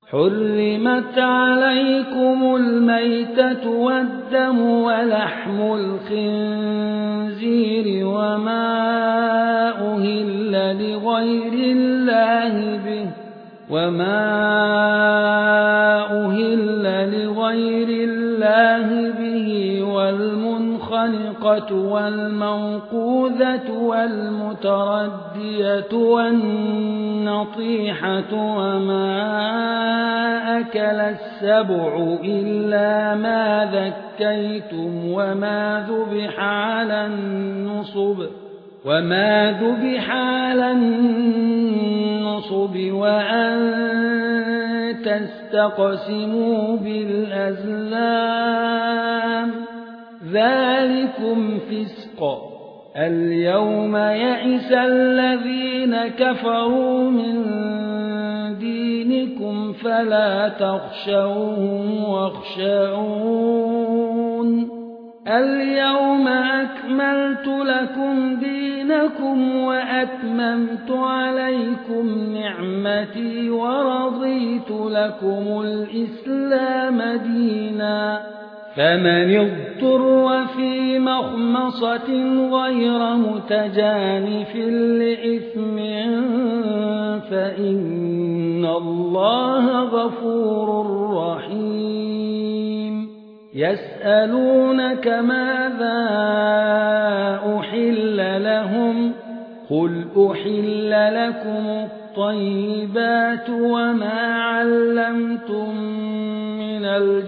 حرمت عليكم الميتة والدم ولحم الخنزير وما أهل لغير الله به والمنخنقة والموقوذة والمتردية والنطيحة وما أكل السبع إلا ما ذكيتم وما ذبح على النصب وأن تستقسموا بالأزلام ذلكم فسق. اليوم يئس الذين كفروا من دينكم فلا تخشوهم واخشون. اليوم أكملت لكم دينكم وأتممت عليكم نعمتي ورضيت لكم الإسلام دينا. فمن اضطر في مخمصة غير متجانف لإثم فإن الله غفور رحيم. يسألونك ماذا أحل لهم قل أحل لكم الطيبات وما علمتم من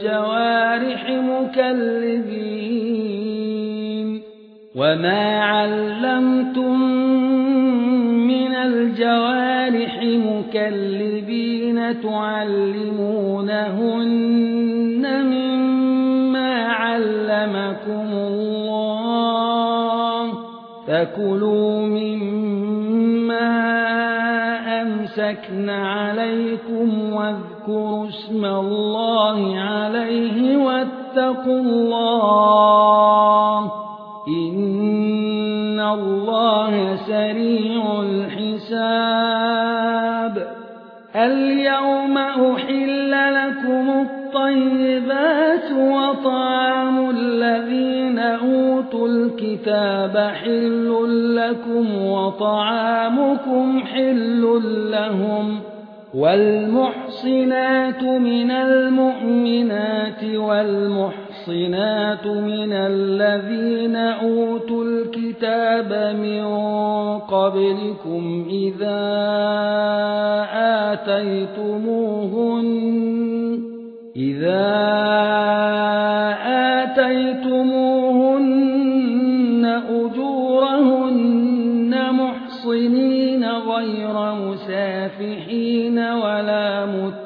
الجوارح مكلبين تعلمونهن مما علمكم الله فكلوا مما أمسكن عليكم واذكروا اسم الله عليه واتقوا الله إن الله سريع الحساب. اليوم أحل لكم الطيبات وطعام الذين أوتوا الكتاب حل لكم وطعامكم حل لهم والمحصنات من المؤمنات والمحصنات من الذين أوتوا الكتاب من قبلكم إذا آتيتموهن أجورهن محصنين غير مسافحين ولا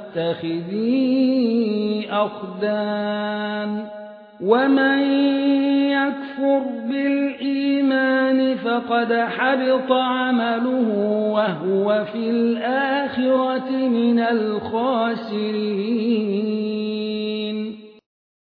متخذي أخدان. ومن يكفر بالإيمان فقد حبط عمله وهو في الآخرة من الخاسرين.